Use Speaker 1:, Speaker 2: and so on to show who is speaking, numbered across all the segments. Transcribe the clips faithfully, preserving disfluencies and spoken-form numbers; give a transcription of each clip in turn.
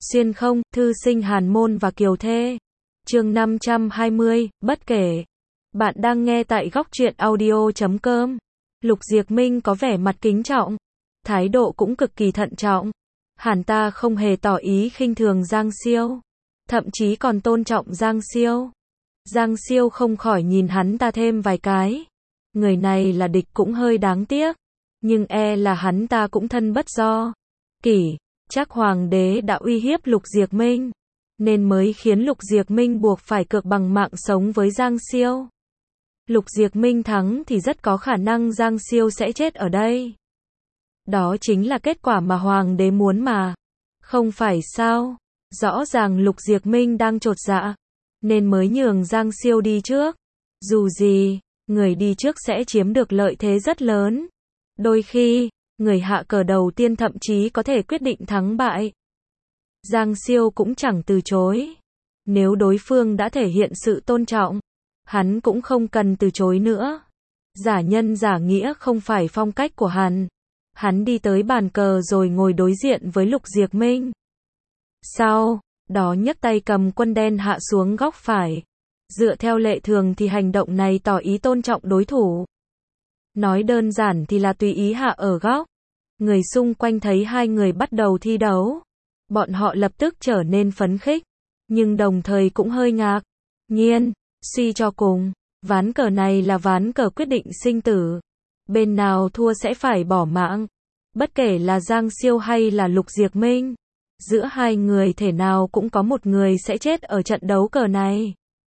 Speaker 1: Xuyên không, thư sinh Hàn Môn và Kiều Thê. Chương năm trăm hai mươi, bất kể. Bạn đang nghe tại góc truyện audio chấm com. Lục Diệc Minh có vẻ mặt kính trọng, thái độ cũng cực kỳ thận trọng. Hàn ta không hề tỏ ý khinh thường Giang Siêu, thậm chí còn tôn trọng Giang Siêu. Giang Siêu không khỏi nhìn hắn ta thêm vài cái. Người này là địch cũng hơi đáng tiếc, nhưng e là hắn ta cũng thân bất do kỷ. Chắc hoàng đế đã uy hiếp Lục Diệc Minh, nên mới khiến Lục Diệc Minh buộc phải cược bằng mạng sống với Giang Siêu. Lục Diệc Minh thắng thì rất có khả năng Giang Siêu sẽ chết ở đây. Đó chính là kết quả mà hoàng đế muốn mà. Không phải sao? Rõ ràng Lục Diệc Minh đang chột dạ, nên mới nhường Giang Siêu đi trước. Dù gì, người đi trước sẽ chiếm được lợi thế rất lớn. Đôi khi, người hạ cờ đầu tiên thậm chí có thể quyết định thắng bại. Giang Siêu cũng chẳng từ chối. Nếu đối phương đã thể hiện sự tôn trọng, hắn cũng không cần từ chối nữa. Giả nhân giả nghĩa không phải phong cách của hắn. Hắn đi tới bàn cờ rồi ngồi đối diện với Lục Diệc Minh. Sau đó nhấc tay cầm quân đen hạ xuống góc phải. Dựa theo lệ thường thì hành động này tỏ ý tôn trọng đối thủ. Nói đơn giản thì là tùy ý hạ ở góc. Người xung quanh thấy hai người bắt đầu thi đấu, bọn họ lập tức trở nên phấn khích, nhưng đồng thời cũng hơi ngạc nhiên. Suy cho cùng, ván cờ này là ván cờ quyết định sinh tử. Bên nào thua sẽ phải bỏ mạng. Bất kể là Giang Siêu hay là Lục Diệc Minh, giữa hai người thể nào cũng có một người sẽ chết ở trận đấu cờ này.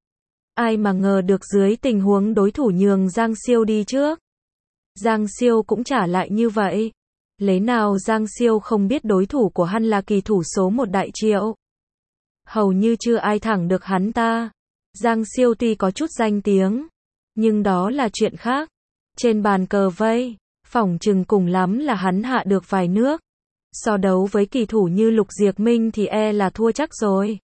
Speaker 1: Ai mà ngờ được dưới tình huống đối thủ nhường Giang Siêu đi trước, Giang Siêu cũng trả lại như vậy. Lẽ nào Giang Siêu không biết đối thủ của hắn là kỳ thủ số một Đại Triệu? Hầu như chưa ai thẳng được hắn ta. Giang Siêu tuy có chút danh tiếng, nhưng đó là chuyện khác. Trên bàn cờ vây, phỏng chừng cùng lắm là hắn hạ được vài nước. So đấu với kỳ thủ như Lục Diệc Minh thì e là thua chắc rồi.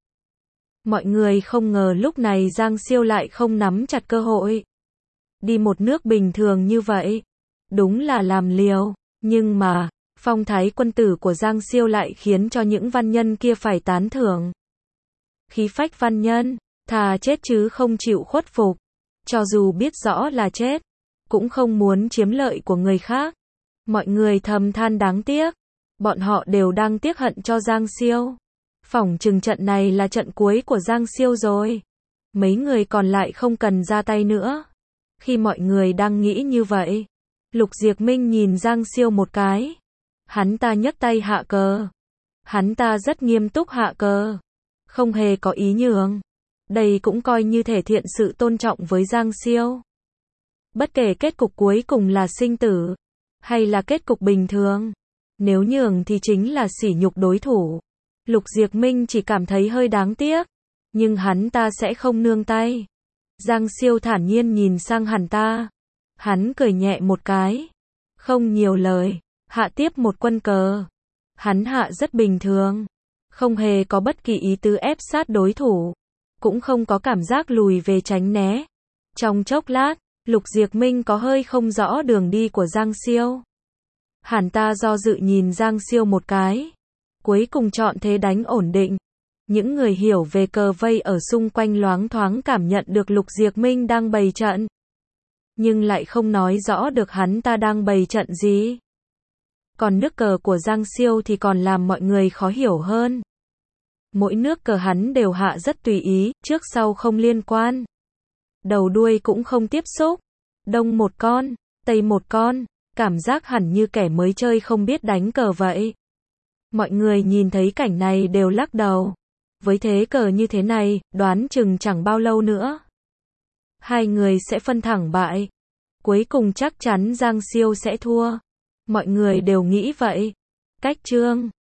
Speaker 1: Mọi người không ngờ lúc này Giang Siêu lại không nắm chặt cơ hội. Đi một nước bình thường như vậy, đúng là làm liều. Nhưng mà, phong thái quân tử của Giang Siêu lại khiến cho những văn nhân kia phải tán thưởng. Khí phách văn nhân, thà chết chứ không chịu khuất phục. Cho dù biết rõ là chết, cũng không muốn chiếm lợi của người khác. Mọi người thầm than đáng tiếc. Bọn họ đều đang tiếc hận cho Giang Siêu. Phỏng chừng trận này là trận cuối của Giang Siêu rồi. Mấy người còn lại không cần ra tay nữa. Khi mọi người đang nghĩ như vậy, Lục Diệc Minh nhìn Giang Siêu một cái. Hắn ta nhấc tay hạ cờ. Hắn ta rất nghiêm túc hạ cờ, không hề có ý nhường. Đây cũng coi như thể hiện sự tôn trọng với Giang Siêu. Bất kể kết cục cuối cùng là sinh tử, hay là kết cục bình thường, nếu nhường thì chính là sỉ nhục đối thủ. Lục Diệc Minh chỉ cảm thấy hơi đáng tiếc, nhưng hắn ta sẽ không nương tay. Giang Siêu thản nhiên nhìn sang hắn ta. Hắn cười nhẹ một cái, không nhiều lời, hạ tiếp một quân cờ. Hắn hạ rất bình thường, không hề có bất kỳ ý tứ ép sát đối thủ, cũng không có cảm giác lùi về tránh né. Trong chốc lát, Lục Diệc Minh có hơi không rõ đường đi của Giang Siêu. Hắn ta do dự nhìn Giang Siêu một cái, cuối cùng chọn thế đánh ổn định. Những người hiểu về cờ vây ở xung quanh loáng thoáng cảm nhận được Lục Diệc Minh đang bày trận, nhưng lại không nói rõ được hắn ta đang bày trận gì. Còn nước cờ của Giang Siêu thì còn làm mọi người khó hiểu hơn. Mỗi nước cờ hắn đều hạ rất tùy ý, trước sau không liên quan. Đầu đuôi cũng không tiếp xúc. Đông một con, tây một con, cảm giác hẳn như kẻ mới chơi không biết đánh cờ vậy. Mọi người nhìn thấy cảnh này đều lắc đầu. Với thế cờ như thế này, đoán chừng chẳng bao lâu nữa hai người sẽ phân thắng bại. Cuối cùng chắc chắn Giang Siêu sẽ thua. Mọi người đều nghĩ vậy. Cách chương